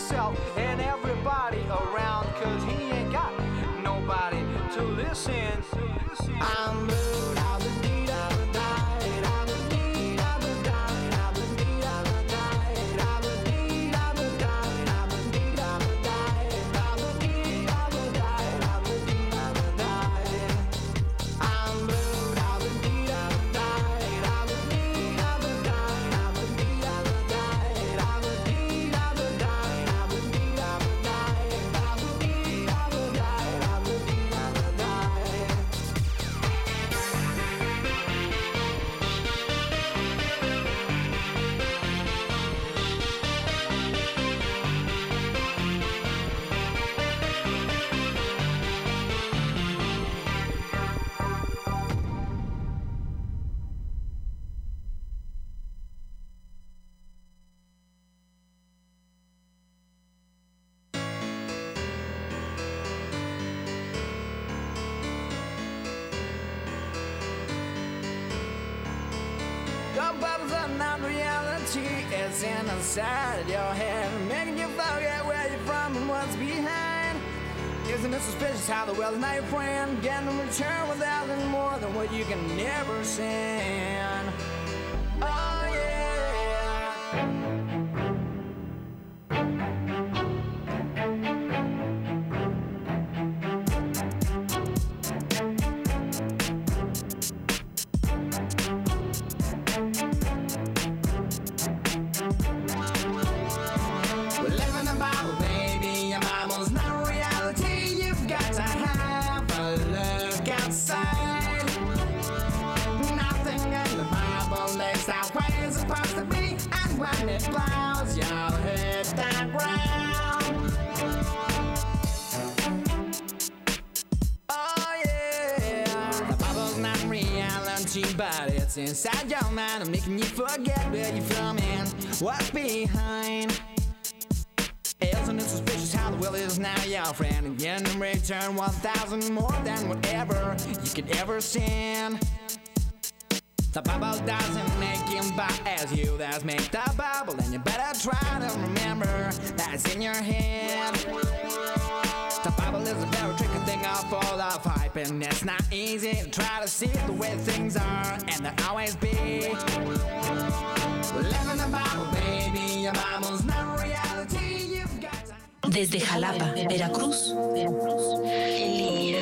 himself and everybody around, 'cause he ain't got nobody to listen. I'm blue, I was deed, I was died, I was deed, I was died, I was deed, I was died, I was deed, I was died, I was deed, I was died, I was deed, I was died, I was deed, I was died. I'm blue, I was deed, I was died, I was deed, I was died, I was deed, I was died, I was deed, I was died, I was deed, I was died, I was deed, I was died, I was deed, I was died. The bubbles are not reality, it's inside your head, making you forget where you're from and what's behind. Isn't it suspicious how the world is not your friend? Getting a return without more than what you can never send. Oh yeah. We're living in a Bible, baby. Your Bible's not reality. You've got to have a look outside. Nothing in the Bible lays out where it's supposed to be. And when it blows, you'll hit the ground. Oh yeah. The Bible's not reality, but it's inside your mind, making you forget where you're from and what's behind. Isn't it suspicious how the will is now your friend? And in return 1,000 more than whatever you could ever send. The Bible doesn't make you buy as you that's make the Bible, and you better try to remember that it's in your head. The Bible is a very tricky thing all full of hype, and it's not easy to try to see the way things are, and they'll always be. Live in the Bible, baby, your Bible's not reality. You've got to... Desde Jalapa, Veracruz, en línea.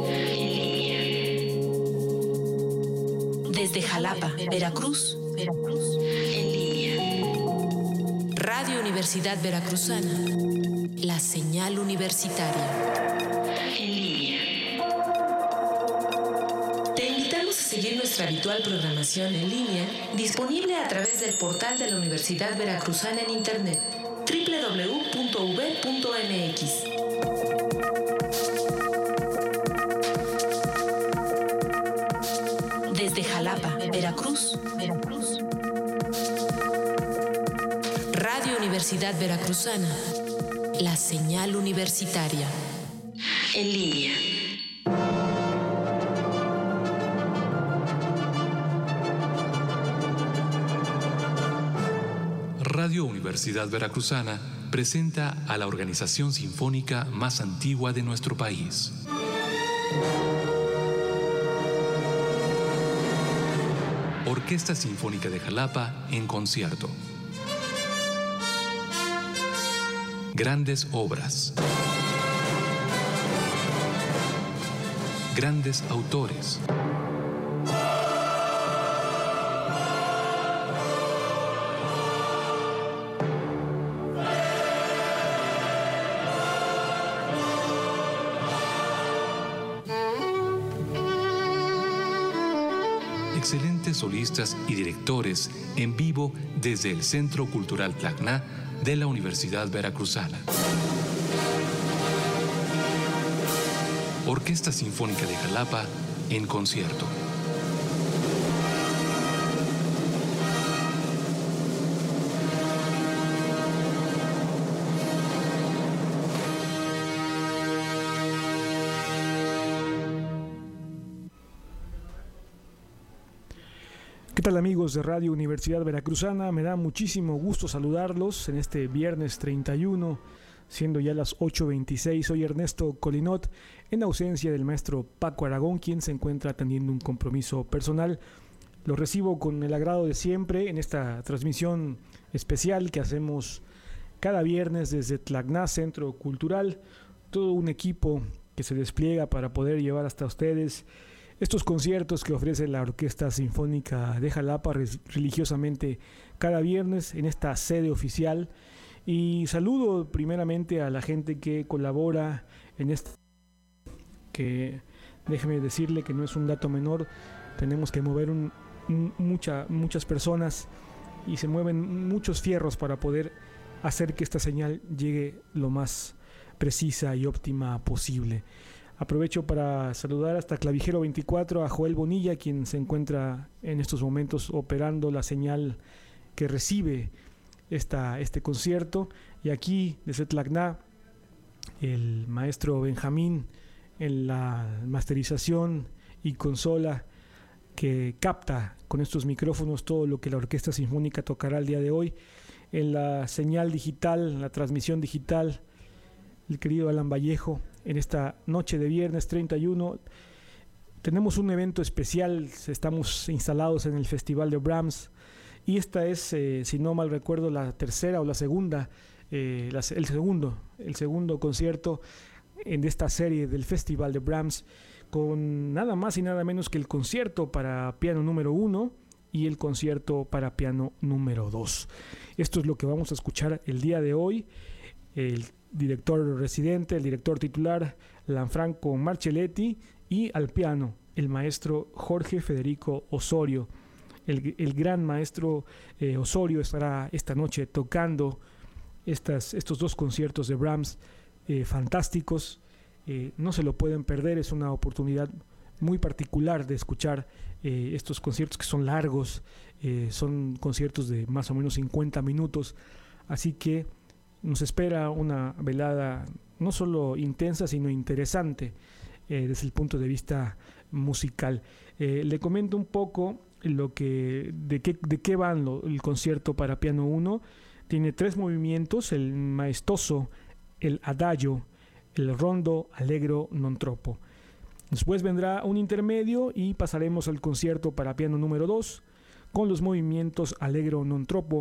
Desde Jalapa, Veracruz, en línea. Radio Universidad Veracruzana, la señal universitaria. En línea. Te invitamos a seguir nuestra habitual programación en línea, disponible a través del portal de la Universidad Veracruzana en Internet, www.uv.mx. Desde Jalapa, Veracruz, Radio Universidad Veracruzana, la señal universitaria. En línea. Radio Universidad Veracruzana presenta a la organización sinfónica más antigua de nuestro país. Orquesta Sinfónica de Jalapa en concierto. Grandes obras. Grandes autores. Excelentes solistas y directores en vivo desde el Centro Cultural Tacna de la Universidad Veracruzana. Orquesta Sinfónica de Jalapa en concierto. ¿Qué tal, amigos de Radio Universidad Veracruzana? Me da muchísimo gusto saludarlos en este viernes 31, siendo ya las 8:26. Soy Ernesto Colinot, en ausencia del maestro Paco Aragón, quien se encuentra atendiendo un compromiso personal. Lo recibo con el agrado de siempre en esta transmisión especial que hacemos cada viernes desde Tlacná, Centro Cultural. Todo un equipo que se despliega para poder llevar hasta ustedes estos conciertos que ofrece la Orquesta Sinfónica de Jalapa religiosamente cada viernes en esta sede oficial. Y saludo primeramente a la gente que colabora en esta, que déjeme decirle que no es un dato menor. Tenemos que mover muchas personas y se mueven muchos fierros para poder hacer que esta señal llegue lo más precisa y óptima posible. Aprovecho para saludar hasta Clavijero 24 a Joel Bonilla, quien se encuentra en estos momentos operando la señal que recibe este concierto. Y aquí desde Tlacná, el maestro Benjamín en la masterización y consola que capta con estos micrófonos todo lo que la Orquesta Sinfónica tocará el día de hoy. En la señal digital, en la transmisión digital, el querido Alan Vallejo. En esta noche de viernes 31 tenemos un evento especial. Estamos instalados en el Festival de Brahms y esta es, si no mal recuerdo, la tercera o la segunda, el segundo concierto de esta serie del Festival de Brahms, con nada más y nada menos que el concierto para piano número 1 y el concierto para piano número 2. Esto es lo que vamos a escuchar el día de hoy. El director residente, el director titular, Lanfranco Marcelletti, y al piano, el maestro Jorge Federico Osorio. El gran maestro Osorio estará esta noche tocando estos dos conciertos de Brahms fantásticos. No se lo pueden perder, es una oportunidad muy particular de escuchar estos conciertos que son largos, son conciertos de más o menos 50 minutos, así que nos espera una velada no solo intensa, sino interesante desde el punto de vista musical. Le comento un poco de qué va el concierto para piano 1. Tiene 3 movimientos: el maestoso, el adagio, el rondo allegro non troppo. Después vendrá un intermedio y pasaremos al concierto para piano número 2 con los movimientos allegro non troppo,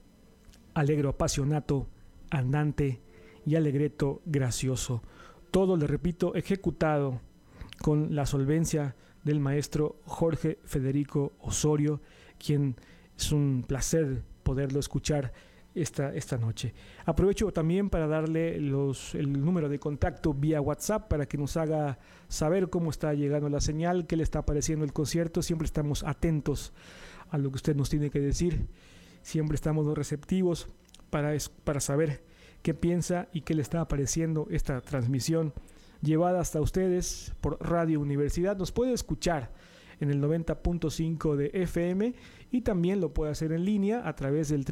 allegro appassionato, andante y allegretto gracioso. Todo, le repito, ejecutado con la solvencia del maestro Jorge Federico Osorio, quien es un placer poderlo escuchar esta noche. Aprovecho también para darle el número de contacto vía WhatsApp para que nos haga saber cómo está llegando la señal, qué le está pareciendo el concierto. Siempre estamos atentos a lo que usted nos tiene que decir, siempre estamos receptivos para saber qué piensa y qué le está pareciendo esta transmisión llevada hasta ustedes por Radio Universidad. Nos puede escuchar en el 90.5 de FM y también lo puede hacer en línea a través del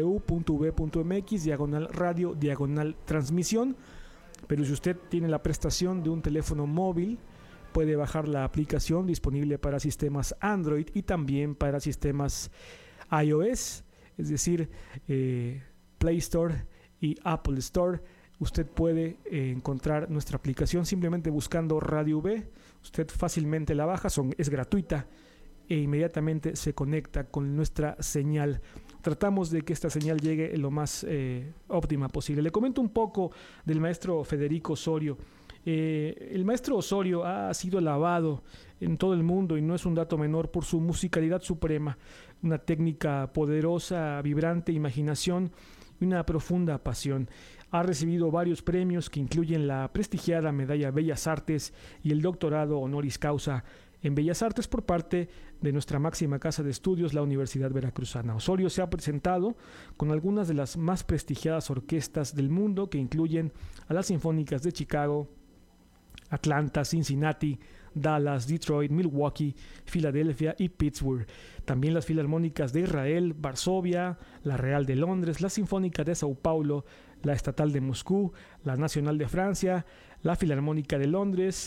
www.v.mx/radio/transmisión. Pero si usted tiene la prestación de un teléfono móvil, puede bajar la aplicación disponible para sistemas Android y también para sistemas iOS, es decir, Play Store y Apple Store. Usted puede encontrar nuestra aplicación simplemente buscando Radio V. Usted fácilmente la baja, es gratuita e inmediatamente se conecta con nuestra señal. Tratamos de que esta señal llegue lo más óptima posible. Le comento un poco del maestro Federico Osorio. El maestro Osorio ha sido alabado en todo el mundo, y no es un dato menor, por su musicalidad suprema, una técnica poderosa, vibrante imaginación y una profunda pasión. Ha recibido varios premios que incluyen la prestigiada Medalla Bellas Artes y el doctorado honoris causa en Bellas Artes por parte de nuestra máxima casa de estudios, la Universidad Veracruzana. Osorio se ha presentado con algunas de las más prestigiadas orquestas del mundo, que incluyen a las Sinfónicas de Chicago, Atlanta, Cincinnati, Dallas, Detroit, Milwaukee, Filadelfia y Pittsburgh. También las Filarmónicas de Israel, Varsovia, la Real de Londres, la Sinfónica de Sao Paulo, la Estatal de Moscú, la Nacional de Francia, la Filarmónica de Londres,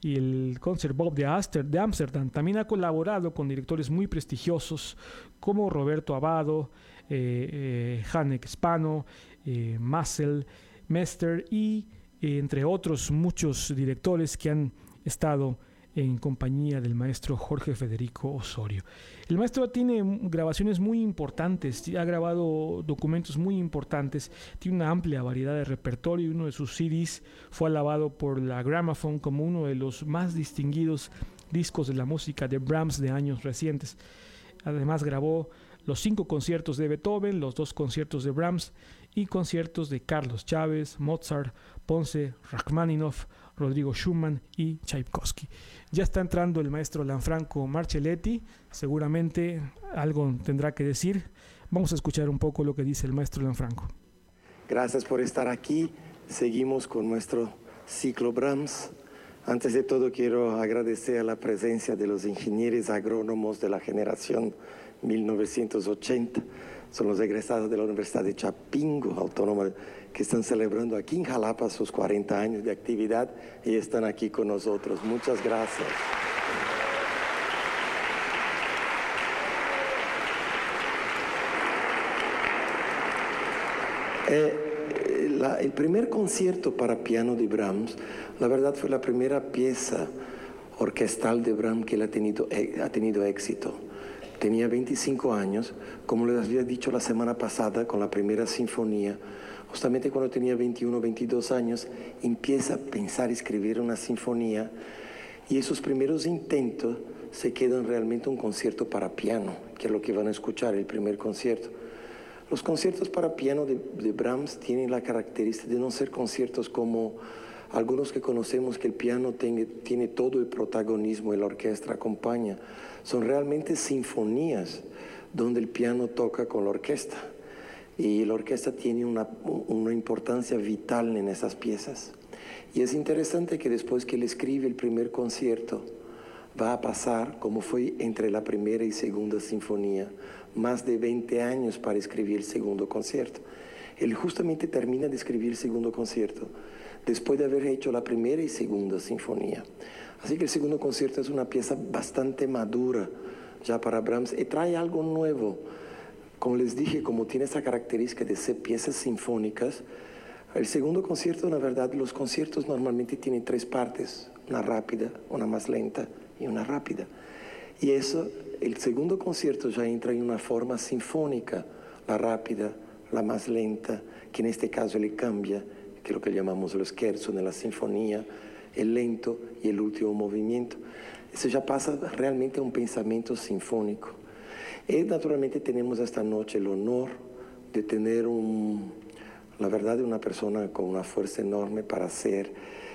y el Concertbop de Ámsterdam. También ha colaborado con directores muy prestigiosos como Roberto Abbado, Hanek Spano, Marcel Mester y entre otros muchos directores que han estado en compañía del maestro Jorge Federico Osorio. El maestro tiene grabaciones muy importantes, ha grabado documentos muy importantes, tiene una amplia variedad de repertorio y uno de sus CDs fue alabado por la Gramophone como uno de los más distinguidos discos de la música de Brahms de años recientes. Además grabó los 5 conciertos de Beethoven, los 2 conciertos de Brahms y conciertos de Carlos Chávez, Mozart, Ponce, Rachmaninoff, Rodrigo Schumann y Tchaikovsky. Ya está entrando el maestro Lanfranco Marcelletti, seguramente algo tendrá que decir. Vamos a escuchar un poco lo que dice el maestro Lanfranco. Gracias por estar aquí. Seguimos con nuestro ciclo Brahms. Antes de todo quiero agradecer a la presencia de los ingenieros agrónomos de la generación 1980. Son los egresados de la Universidad de Chapingo Autónoma que están celebrando aquí en Jalapa sus 40 años de actividad y están aquí con nosotros. Muchas gracias. El primer concierto para piano de Brahms, la verdad fue la primera pieza orquestal de Brahms que él ha tenido éxito. Tenía 25 años, como les había dicho la semana pasada con la primera sinfonía. Justamente cuando tenía 21 o 22 años, empieza a pensar y escribir una sinfonía y esos primeros intentos se quedan realmente un concierto para piano, que es lo que van a escuchar, el primer concierto. Los conciertos para piano de Brahms tienen la característica de no ser conciertos como algunos que conocemos, que el piano tiene todo el protagonismo y la orquesta acompaña. Son realmente sinfonías donde el piano toca con la orquesta y la orquesta tiene una importancia vital en esas piezas. Y es interesante que después que él escribe el primer concierto va a pasar, como fue entre la primera y segunda sinfonía, más de 20 años para escribir el segundo concierto. Él justamente termina de escribir el segundo concierto después de haber hecho la primera y segunda sinfonía. Así que el segundo concierto es una pieza bastante madura ya para Brahms y trae algo nuevo. Como les dije, como tiene esa característica de ser piezas sinfónicas, el segundo concierto, la verdad, los conciertos normalmente tienen 3 partes, una rápida, una más lenta y una rápida. Y eso, el segundo concierto ya entra en una forma sinfónica, la rápida, la más lenta, que en este caso le cambia, que es lo que llamamos el scherzo de la sinfonía, el lento y el último movimiento. Eso ya pasa realmente a un pensamiento sinfónico. Y naturalmente tenemos esta noche el honor de tener la verdad, una persona con una fuerza enorme para hacer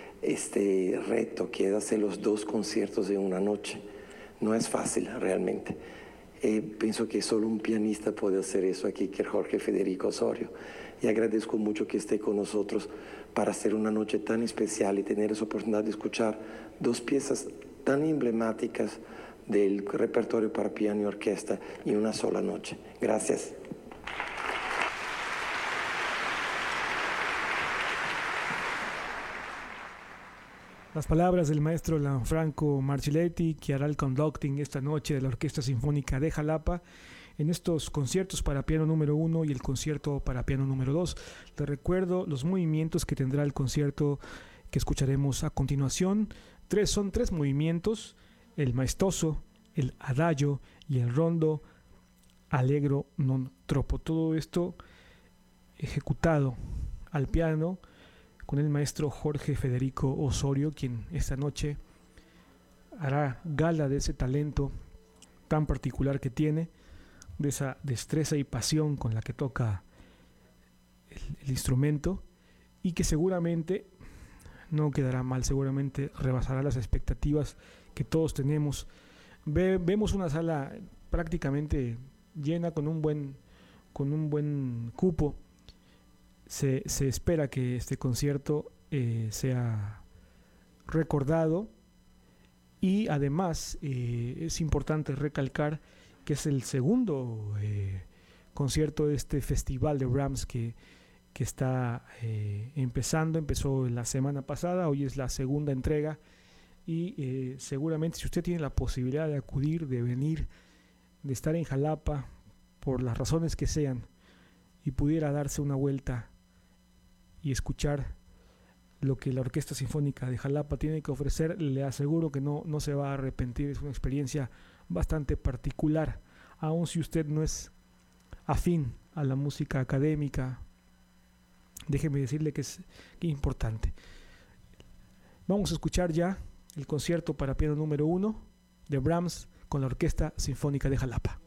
este reto, que es hacer los 2 conciertos en una noche. No es fácil realmente. Pienso que solo un pianista puede hacer eso aquí, que es Jorge Federico Osorio. Y agradezco mucho que esté con nosotros para hacer una noche tan especial y tener esa oportunidad de escuchar 2 piezas tan emblemáticas del repertorio para piano y orquesta en una sola noche. Gracias. Las palabras del maestro Lanfranco Marcelletti, que hará el conducting esta noche de la Orquesta Sinfónica de Jalapa en estos conciertos para piano número 1 y el concierto para piano número 2. Les recuerdo los movimientos que tendrá el concierto que escucharemos a continuación. Son 3 movimientos: el maestoso, el adagio y el rondo allegro non troppo. Todo esto ejecutado al piano con el maestro Jorge Federico Osorio, quien esta noche hará gala de ese talento tan particular que tiene, de esa destreza y pasión con la que toca el instrumento, y que seguramente no quedará mal, seguramente rebasará las expectativas que todos tenemos. Vemos una sala prácticamente llena con un buen cupo. Se espera que este concierto sea recordado, y además es importante recalcar que es el segundo concierto de este festival de Brahms que está empezó la semana pasada. Hoy es la segunda entrega y seguramente si usted tiene la posibilidad de acudir, de venir, de estar en Jalapa, por las razones que sean, y pudiera darse una vuelta y escuchar lo que la Orquesta Sinfónica de Jalapa tiene que ofrecer, le aseguro que no se va a arrepentir. Es una experiencia bastante particular, aun si usted no es afín a la música académica. Déjeme decirle que es importante. Vamos a escuchar ya el concierto para piano número 1 de Brahms con la Orquesta Sinfónica de Jalapa.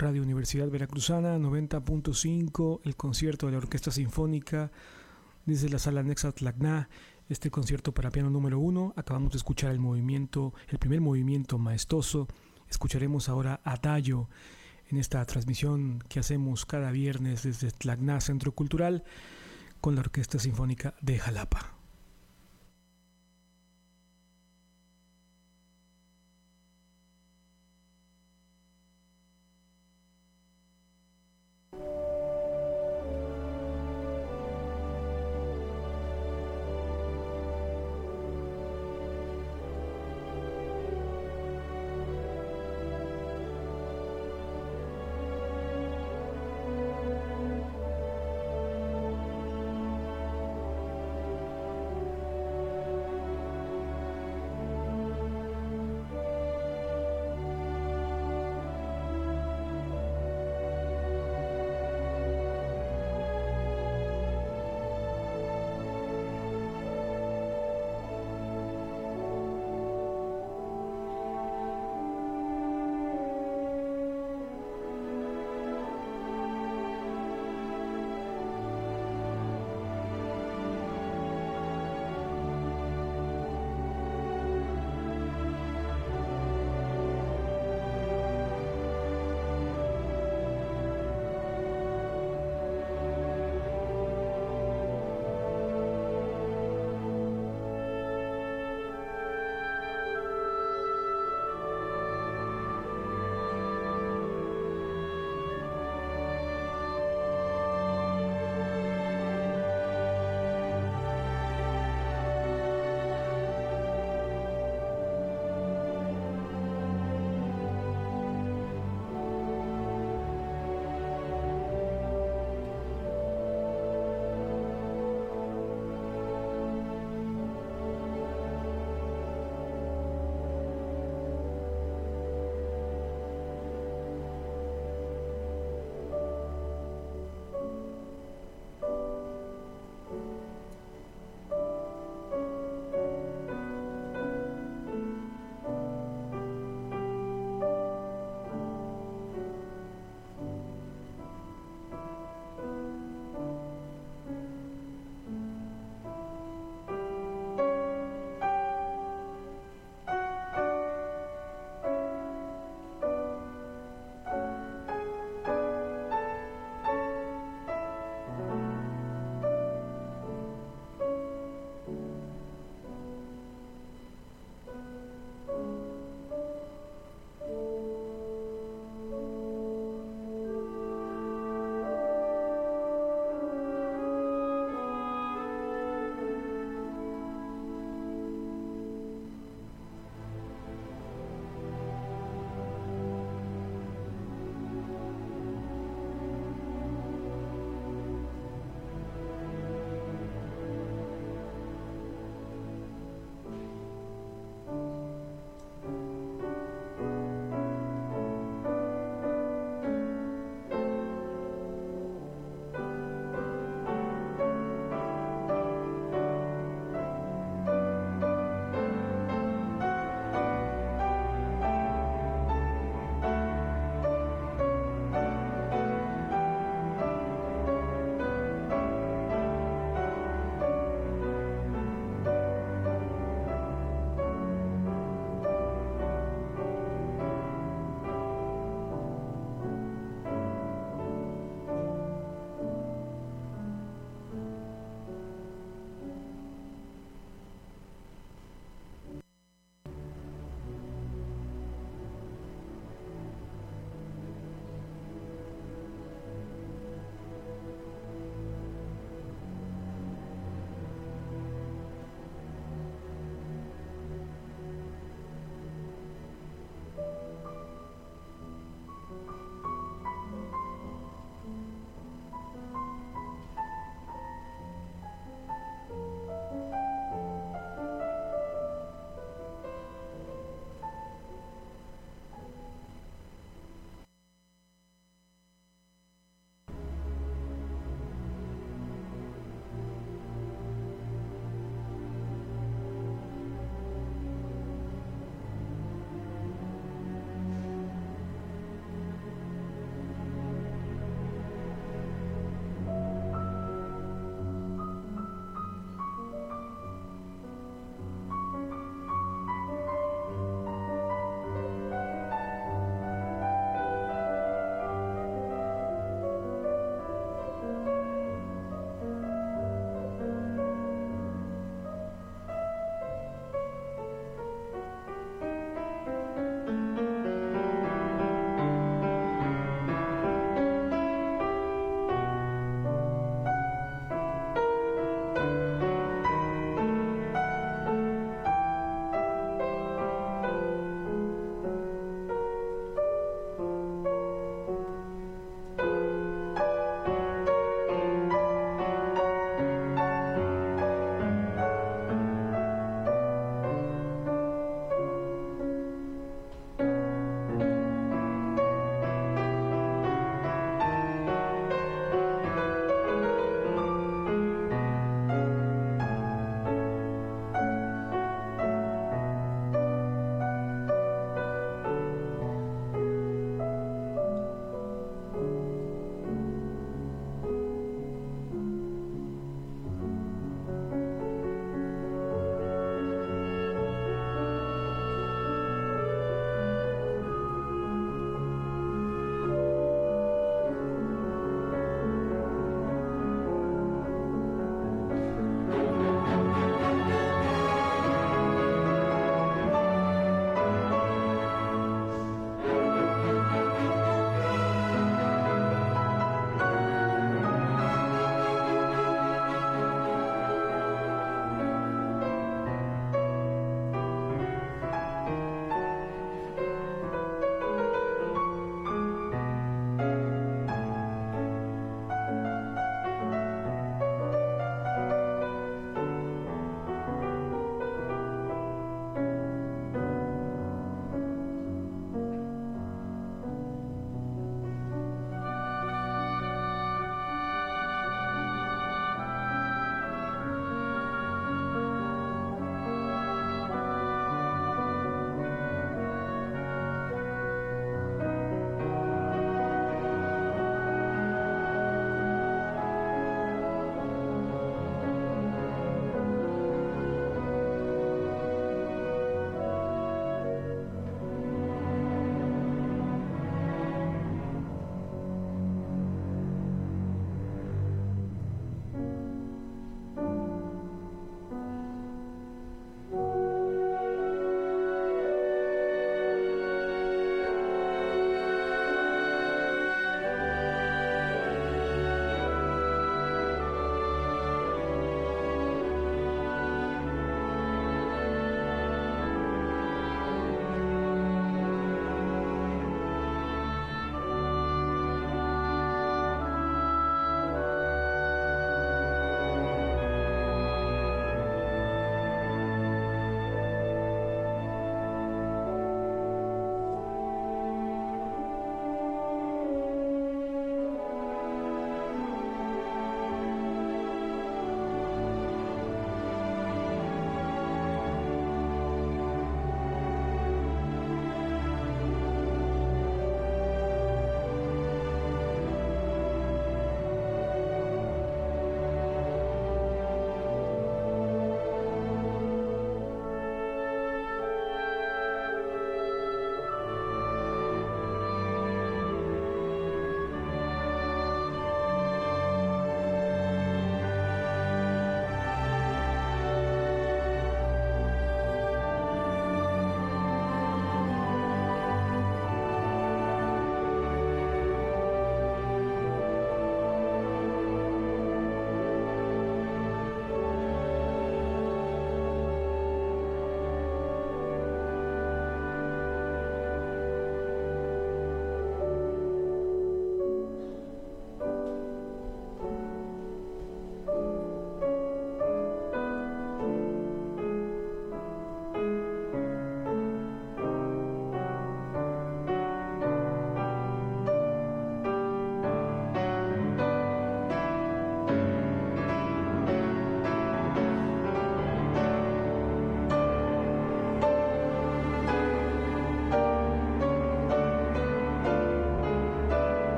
Radio Universidad Veracruzana, 90.5, el concierto de la Orquesta Sinfónica desde la Sala Nexa Tlacná, este concierto para piano número 1. Acabamos de escuchar el primer movimiento maestoso. Escucharemos ahora Adagio en esta transmisión que hacemos cada viernes desde Tlacná Centro Cultural con la Orquesta Sinfónica de Jalapa.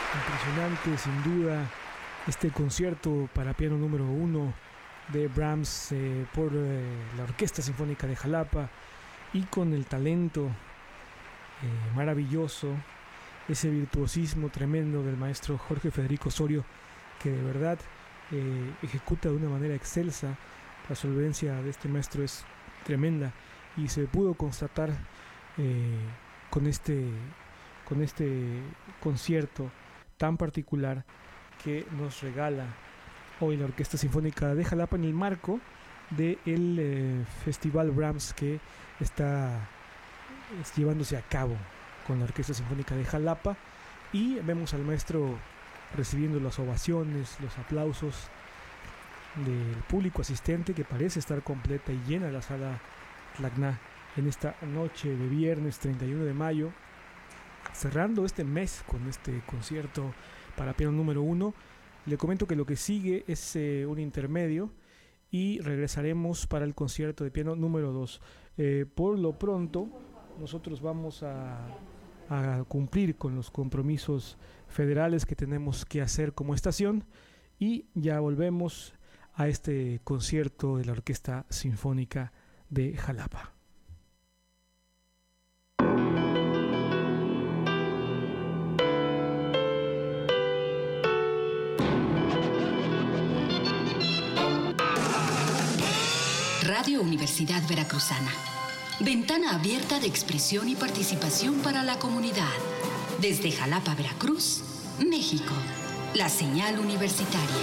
Impresionante, sin duda, este concierto para piano número 1 de Brahms por la Orquesta Sinfónica de Jalapa, y con el talento maravilloso, ese virtuosismo tremendo del maestro Jorge Federico Osorio, que de verdad ejecuta de una manera excelsa. La solvencia de este maestro es tremenda y se pudo constatar con este concierto tan particular que nos regala hoy la Orquesta Sinfónica de Jalapa en el marco del Festival Brahms que está llevándose a cabo con la Orquesta Sinfónica de Jalapa, y vemos al maestro recibiendo las ovaciones, los aplausos del público asistente, que parece estar completa y llena la sala Tlacna en esta noche de viernes 31 de mayo, cerrando este mes con este concierto para piano número 1. Le comento que lo que sigue es un intermedio y regresaremos para el concierto de piano número 2. Por lo pronto, nosotros vamos a cumplir con los compromisos federales que tenemos que hacer como estación, y ya volvemos a este concierto de la Orquesta Sinfónica de Jalapa. Radio Universidad Veracruzana. Ventana abierta de expresión y participación para la comunidad. Desde Jalapa, Veracruz, México. La señal universitaria.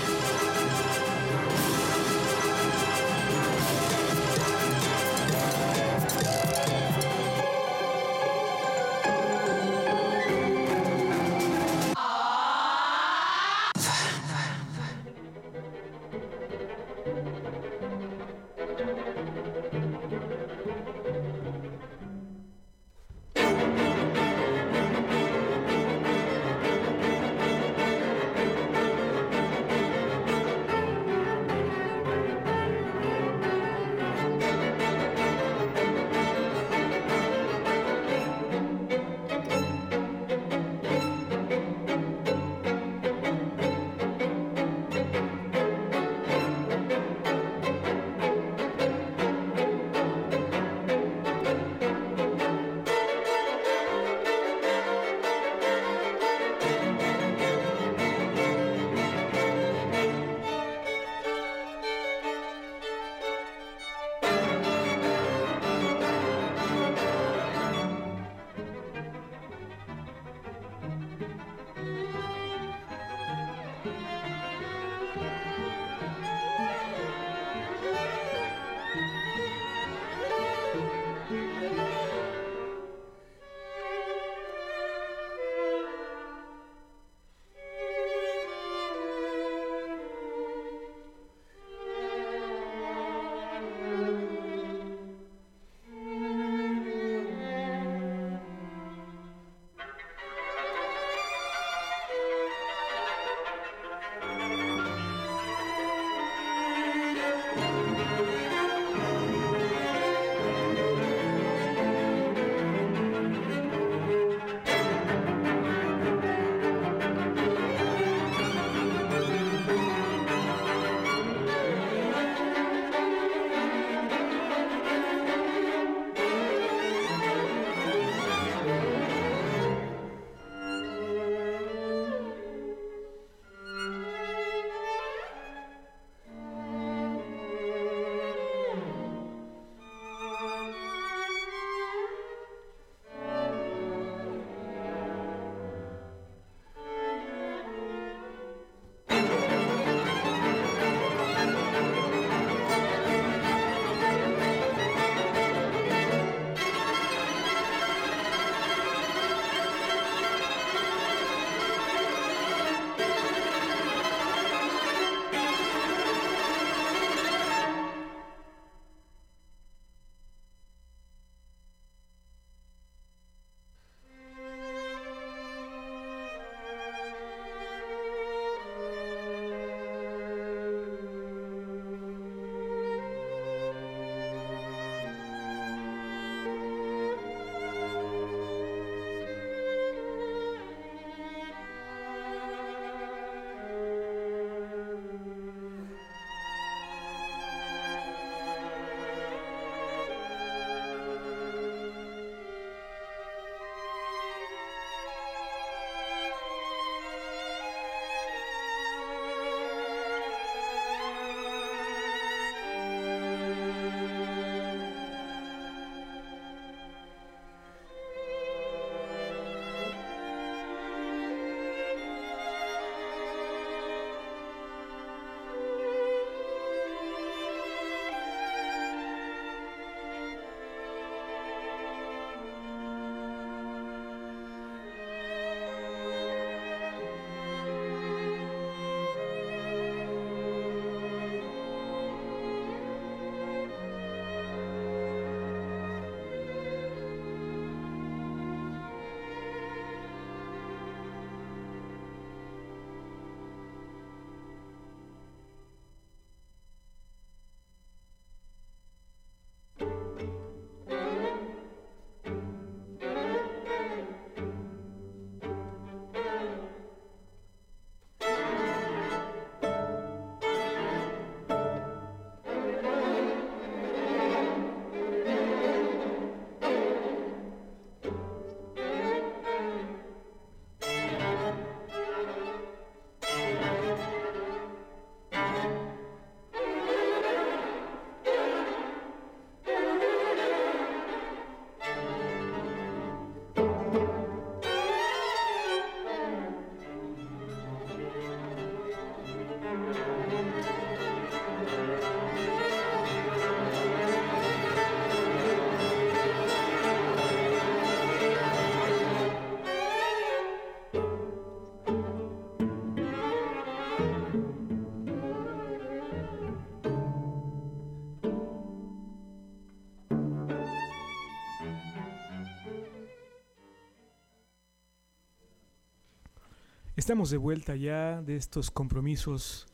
Estamos de vuelta ya de estos compromisos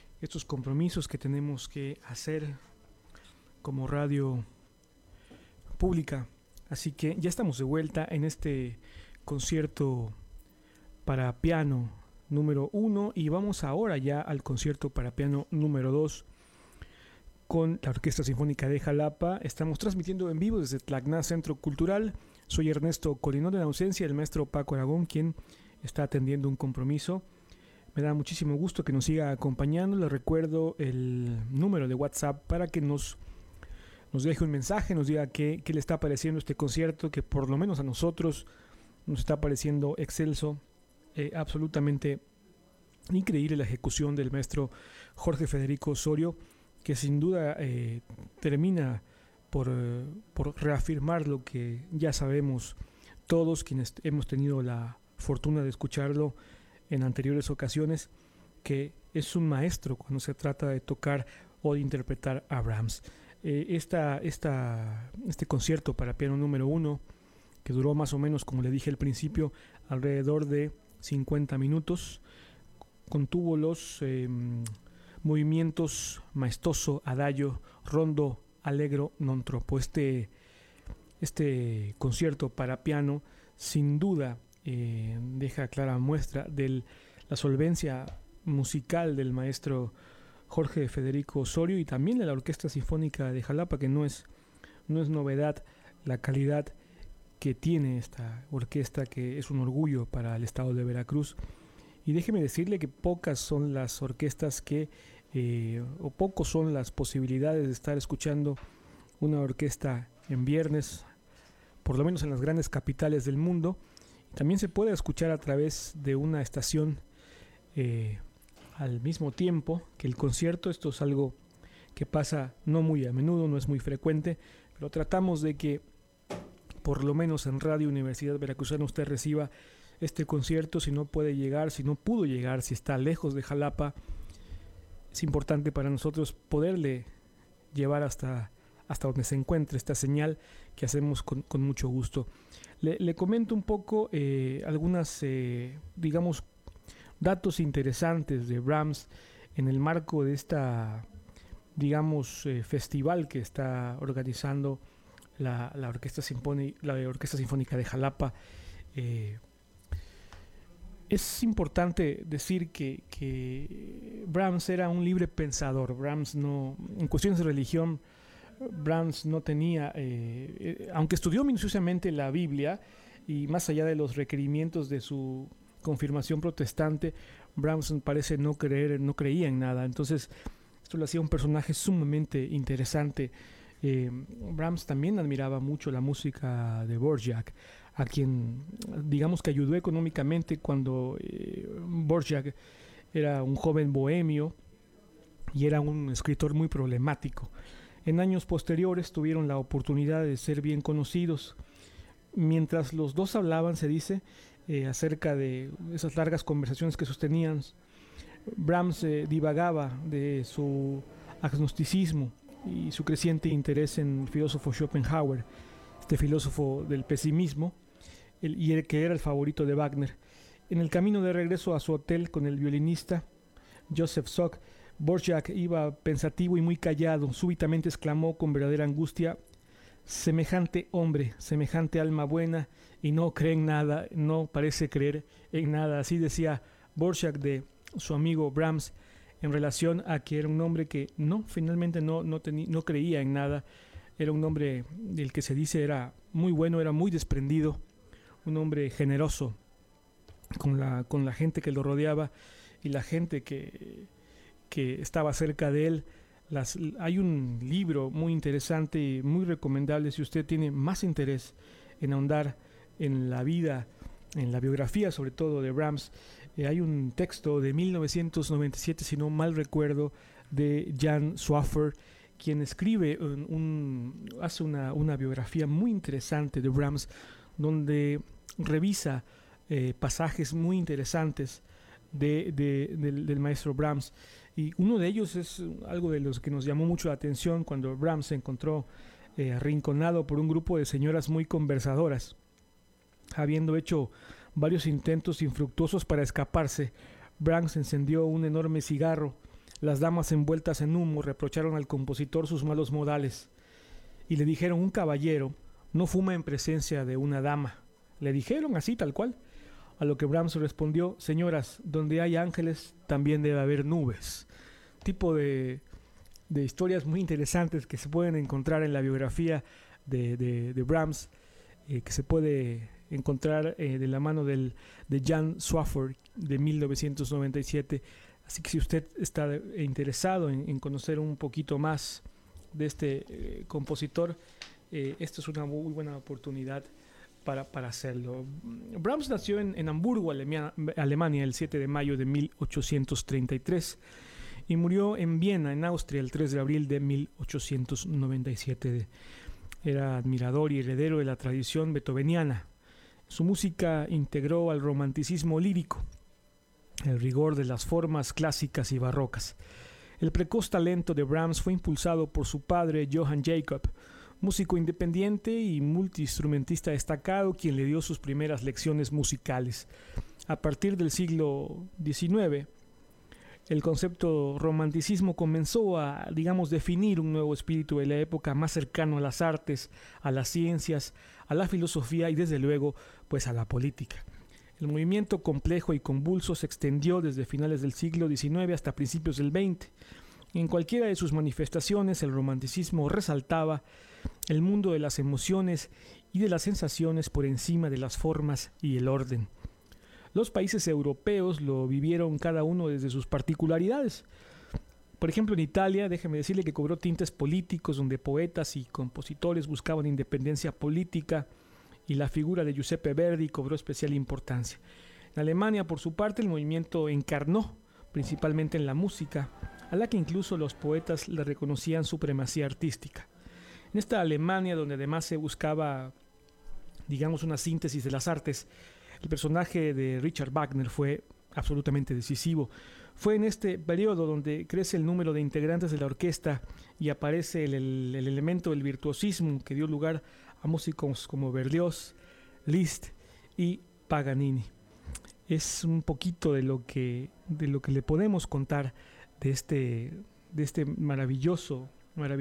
que tenemos que hacer como radio pública. Así que ya estamos de vuelta en este concierto para piano número 1 y vamos ahora ya al concierto para piano número 2 con la Orquesta Sinfónica de Jalapa. Estamos transmitiendo en vivo desde Tlacná Centro Cultural. Soy Ernesto Colinot, en ausencia del maestro Paco Aragón, quien está atendiendo un compromiso. Me da muchísimo gusto que nos siga acompañando. Les recuerdo el número de WhatsApp para que nos deje un mensaje, nos diga qué le está pareciendo este concierto, que por lo menos a nosotros nos está pareciendo excelso, absolutamente increíble la ejecución del maestro Jorge Federico Osorio, que sin duda termina por reafirmar lo que ya sabemos todos quienes hemos tenido la fortuna de escucharlo en anteriores ocasiones, que es un maestro cuando se trata de tocar o de interpretar a Brahms. Este concierto para piano número 1, que duró más o menos, como le dije al principio, alrededor de 50 minutos, contuvo los movimientos maestoso, adagio, rondo, allegro, non troppo. Este concierto para piano sin duda deja clara muestra de la solvencia musical del maestro Jorge Federico Osorio y también de la Orquesta Sinfónica de Jalapa, que no es novedad la calidad que tiene esta orquesta, que es un orgullo para el estado de Veracruz. Y déjeme decirle que pocas son las orquestas o pocos son las posibilidades de estar escuchando una orquesta en viernes, por lo menos en las grandes capitales del mundo. También se puede escuchar a través de una estación al mismo tiempo que el concierto. Esto es algo que pasa no muy a menudo, no es muy frecuente, pero tratamos de que por lo menos en Radio Universidad Veracruzana usted reciba este concierto. Si no puede llegar, si no pudo llegar, si está lejos de Jalapa, es importante para nosotros poderle llevar hasta donde se encuentre esta señal, que hacemos con mucho gusto. Le comento un poco algunas, digamos, datos interesantes de Brahms en el marco de esta, digamos, festival que está organizando la Orquesta Sinfónica de Jalapa. Es importante decir que Brahms era un libre pensador. Brahms no, en cuestiones de religión, Brahms no tenía, aunque estudió minuciosamente la Biblia y más allá de los requerimientos de su confirmación protestante, Brahms parece no creía en nada. Entonces esto lo hacía un personaje sumamente interesante. Brahms también admiraba mucho la música de Dvorak, a quien digamos que ayudó económicamente cuando Dvorak era un joven bohemio y era un escritor muy problemático. En años posteriores tuvieron la oportunidad de ser bien conocidos. Mientras los dos hablaban, se dice, acerca de esas largas conversaciones que sostenían, Brahms divagaba de su agnosticismo y su creciente interés en el filósofo Schopenhauer, este filósofo del pesimismo, y el que era el favorito de Wagner. En el camino de regreso a su hotel con el violinista Joseph Sock, Dvorak iba pensativo y muy callado. Súbitamente exclamó con verdadera angustia: semejante hombre, semejante alma buena, y no cree en nada, no parece creer en nada. Así decía Dvorak de su amigo Brahms en relación a que era un hombre que finalmente no creía en nada. Era un hombre del que se dice era muy bueno, era muy desprendido, un hombre generoso con la gente que lo rodeaba y la gente que estaba cerca de él. Hay un libro muy interesante y muy recomendable si usted tiene más interés en ahondar en la vida, en la biografía sobre todo de Brahms. Hay un texto de 1997, si no mal recuerdo, de Jan Swaffer, quien escribe, hace una biografía muy interesante de Brahms, donde revisa pasajes muy interesantes del maestro Brahms. Y uno de ellos es algo de los que nos llamó mucho la atención cuando Brahms se encontró arrinconado por un grupo de señoras muy conversadoras, habiendo hecho varios intentos infructuosos para escaparse, Brahms encendió un enorme cigarro. Las damas envueltas en humo reprocharon al compositor sus malos modales y le dijeron: un caballero no fuma en presencia de una dama. Le dijeron así, tal cual. A lo que Brahms respondió: señoras, donde hay ángeles también debe haber nubes. Tipo de historias muy interesantes que se pueden encontrar en la biografía de Brahms, que se puede encontrar de la mano de Jan Swafford de 1997. Así que si usted está interesado en conocer un poquito más de este compositor, esto es una muy buena oportunidad para hacerlo. Brahms nació en Hamburgo, Alemania, el 7 de mayo de 1833 y murió en Viena, en Austria, el 3 de abril de 1897. Era admirador y heredero de la tradición beethoveniana. Su música integró al romanticismo lírico, el rigor de las formas clásicas y barrocas. El precoz talento de Brahms fue impulsado por su padre Johann Jacob, músico independiente y multiinstrumentista destacado, quien le dio sus primeras lecciones musicales. A partir del siglo XIX, el concepto romanticismo comenzó a, definir un nuevo espíritu de la época, más cercano a las artes, a las ciencias, a la filosofía y desde luego pues a la política. El movimiento complejo y convulso se extendió desde finales del siglo XIX hasta principios del XX. En cualquiera de sus manifestaciones, el romanticismo resaltaba el mundo de las emociones y de las sensaciones por encima de las formas y el orden. Los países europeos lo vivieron cada uno desde sus particularidades. Por ejemplo, en Italia, déjeme decirle que cobró tintes políticos, donde poetas y compositores buscaban independencia política y la figura de Giuseppe Verdi cobró especial importancia. En Alemania, por su parte, el movimiento encarnó principalmente en la música, a la que incluso los poetas le reconocían supremacía artística. En esta Alemania, donde además se buscaba, una síntesis de las artes, el personaje de Richard Wagner fue absolutamente decisivo. Fue en este periodo donde crece el número de integrantes de la orquesta y aparece el elemento del virtuosismo que dio lugar a músicos como Berlioz, Liszt y Paganini. Es un poquito de lo que le podemos contar de este maravilloso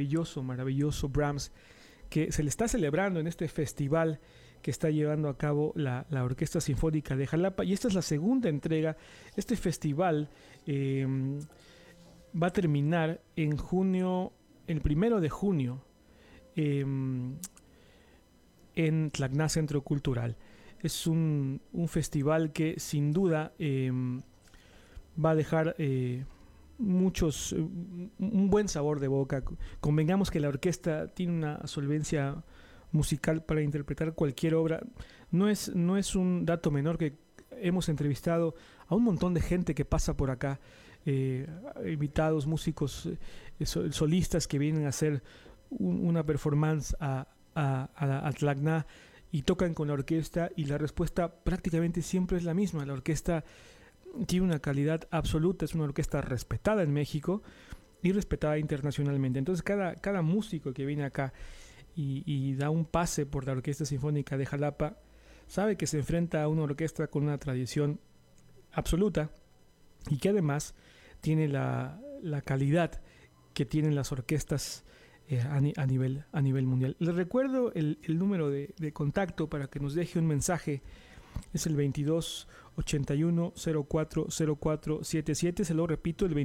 Brahms, que se le está celebrando en este festival que está llevando a cabo la Orquesta Sinfónica de Jalapa, y esta es la segunda entrega. Este festival va a terminar en junio, el 1 de junio, en Tacna Centro Cultural. Es un festival que sin duda va a dejar un buen sabor de boca. Convengamos que la orquesta tiene una solvencia musical para interpretar cualquier obra. No es un dato menor que hemos entrevistado a un montón de gente que pasa por acá, invitados, músicos, solistas que vienen a hacer una performance a Tacna y tocan con la orquesta, y la respuesta prácticamente siempre es la misma. La orquesta tiene una calidad absoluta, es una orquesta respetada en México y respetada internacionalmente. Entonces cada músico que viene acá y da un pase por la Orquesta Sinfónica de Jalapa sabe que se enfrenta a una orquesta con una tradición absoluta y que además tiene la calidad que tienen las orquestas a nivel mundial. Les recuerdo el número de contacto para que nos deje un mensaje. Es el 2281-040477. Se lo repito, el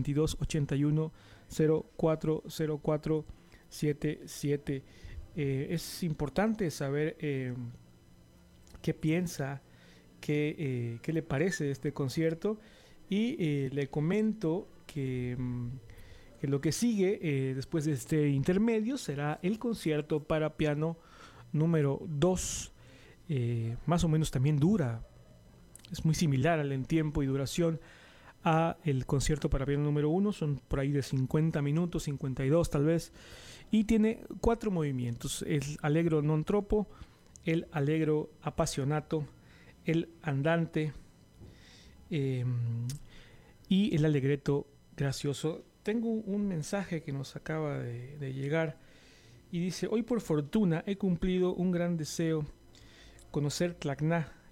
2281-040477. Es importante saber qué piensa, qué le parece este concierto, y le comento que lo que sigue después de este intermedio será el concierto para piano número 2. Más o menos también dura, es muy similar en tiempo y duración a el concierto para piano número 1, son por ahí de 50 minutos, 52 tal vez, y tiene 4 movimientos: el allegro non troppo, el allegro appassionato, el andante y el allegretto gracioso. Tengo un mensaje que nos acaba de llegar y dice: hoy por fortuna he cumplido un gran deseo, conocer Tacna,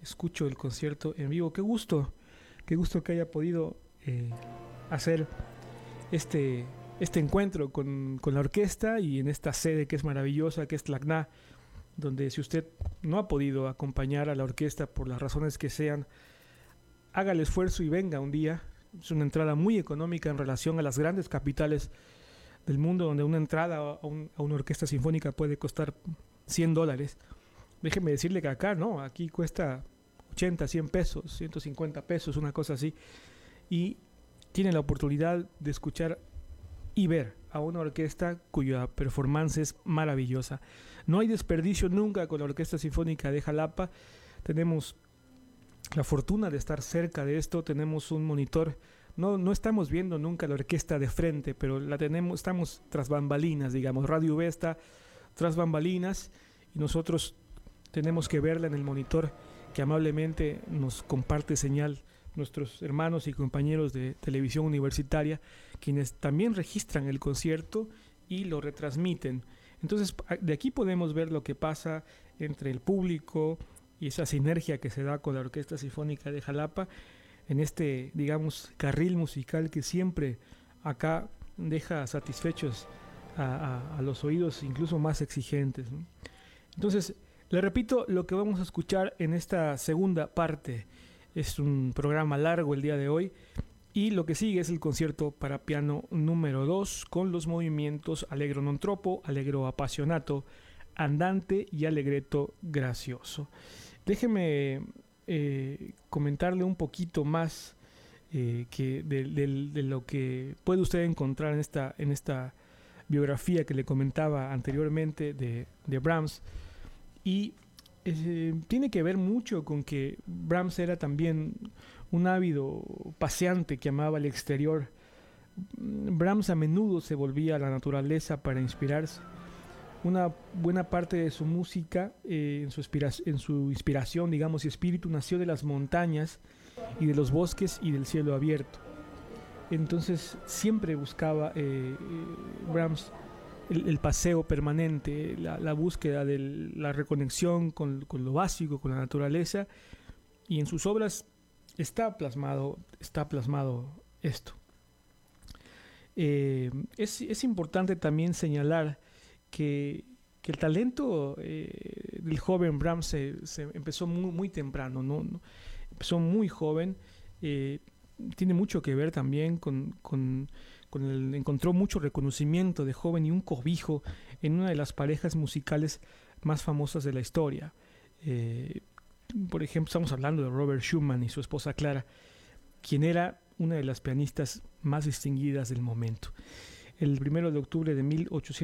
escucho el concierto en vivo. Qué gusto que haya podido hacer este encuentro con la orquesta y en esta sede que es maravillosa, que es Tlacna, donde si usted no ha podido acompañar a la orquesta por las razones que sean, haga el esfuerzo y venga un día. Es una entrada muy económica en relación a las grandes capitales del mundo, donde una entrada a una orquesta sinfónica puede costar $100. Déjeme decirle que acá no, aquí cuesta 80, 100 pesos, 150 pesos, una cosa así, y tiene la oportunidad de escuchar y ver a una orquesta cuya performance es maravillosa. No hay desperdicio nunca con la Orquesta Sinfónica de Jalapa. Tenemos la fortuna de estar cerca de esto, tenemos un monitor. No estamos viendo nunca la orquesta de frente, pero estamos tras bambalinas, digamos. Radio V está tras bambalinas y nosotros tenemos que verla en el monitor que amablemente nos comparte señal nuestros hermanos y compañeros de televisión universitaria, quienes también registran el concierto y lo retransmiten. Entonces, de aquí podemos ver lo que pasa entre el público y esa sinergia que se da con la Orquesta Sinfónica de Jalapa en este, digamos, carril musical que siempre acá deja satisfechos a los oídos incluso más exigentes, ¿no? Entonces, le repito, lo que vamos a escuchar en esta segunda parte es un programa largo el día de hoy y lo que sigue es el concierto para piano número 2 con los movimientos Allegro non troppo, Allegro appassionato, Andante y Allegretto gracioso. Déjeme comentarle un poquito más de lo que puede usted encontrar en esta biografía que le comentaba anteriormente de Brahms, y tiene que ver mucho con que Brahms era también un ávido paseante que amaba el exterior. Brahms a menudo se volvía a la naturaleza para inspirarse. Una buena parte de su música, en su inspiración, digamos, y espíritu, nació de las montañas y de los bosques y del cielo abierto. Entonces siempre buscaba Brahms el paseo permanente, la búsqueda de la reconexión con lo básico, con la naturaleza, y en sus obras está plasmado esto. Es importante también señalar que el talento del joven Brahms se empezó muy temprano, ¿no? Empezó muy joven. Tiene mucho que ver también encontró mucho reconocimiento de joven y un cobijo en una de las parejas musicales más famosas de la historia. Por ejemplo, estamos hablando de Robert Schumann y su esposa Clara, quien era una de las pianistas más distinguidas del momento. El 1 de octubre de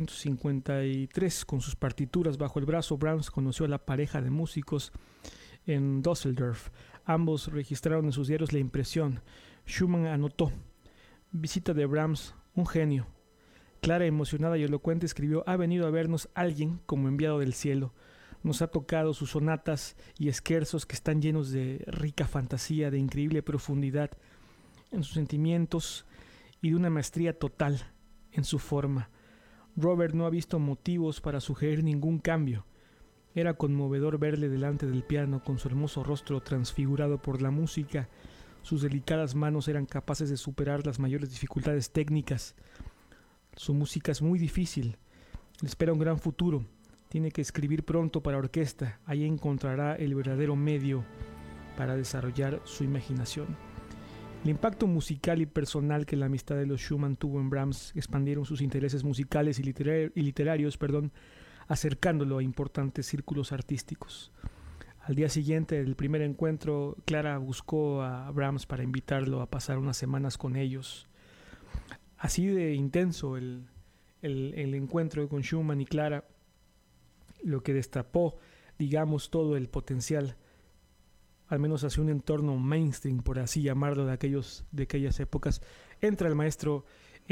1853, con sus partituras bajo el brazo, Brahms conoció a la pareja de músicos en Düsseldorf. Ambos registraron en sus diarios la impresión. Schumann anotó: visita de Brahms, un genio. Clara, emocionada y elocuente, escribió: ha venido a vernos alguien como enviado del cielo. Nos ha tocado sus sonatas y scherzos que están llenos de rica fantasía, de increíble profundidad en sus sentimientos y de una maestría total en su forma. Robert no ha visto motivos para sugerir ningún cambio. Era conmovedor verle delante del piano con su hermoso rostro transfigurado por la música. Sus delicadas manos eran capaces de superar las mayores dificultades técnicas. Su música es muy difícil. Le espera un gran futuro. Tiene que escribir pronto para orquesta. Ahí encontrará el verdadero medio para desarrollar su imaginación. El impacto musical y personal que la amistad de los Schumann tuvo en Brahms expandieron sus intereses musicales y literarios, acercándolo a importantes círculos artísticos. Al día siguiente del primer encuentro, Clara buscó a Brahms para invitarlo a pasar unas semanas con ellos. Así de intenso el encuentro con Schumann y Clara, lo que destapó, digamos, todo el potencial, al menos hacia un entorno mainstream, por así llamarlo, de aquellas épocas. Entra el maestro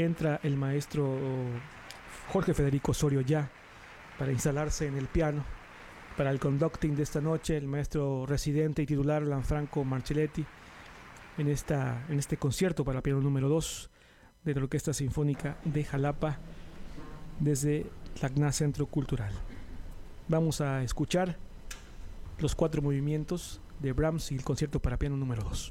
Jorge Federico Osorio ya para instalarse en el piano. Para el conducting de esta noche, el maestro residente y titular Lanfranco Marcelletti, en este concierto para piano número 2 de la Orquesta Sinfónica de Jalapa desde Tlacna Centro Cultural. Vamos a escuchar los 4 movimientos de Brahms y el concierto para piano número 2.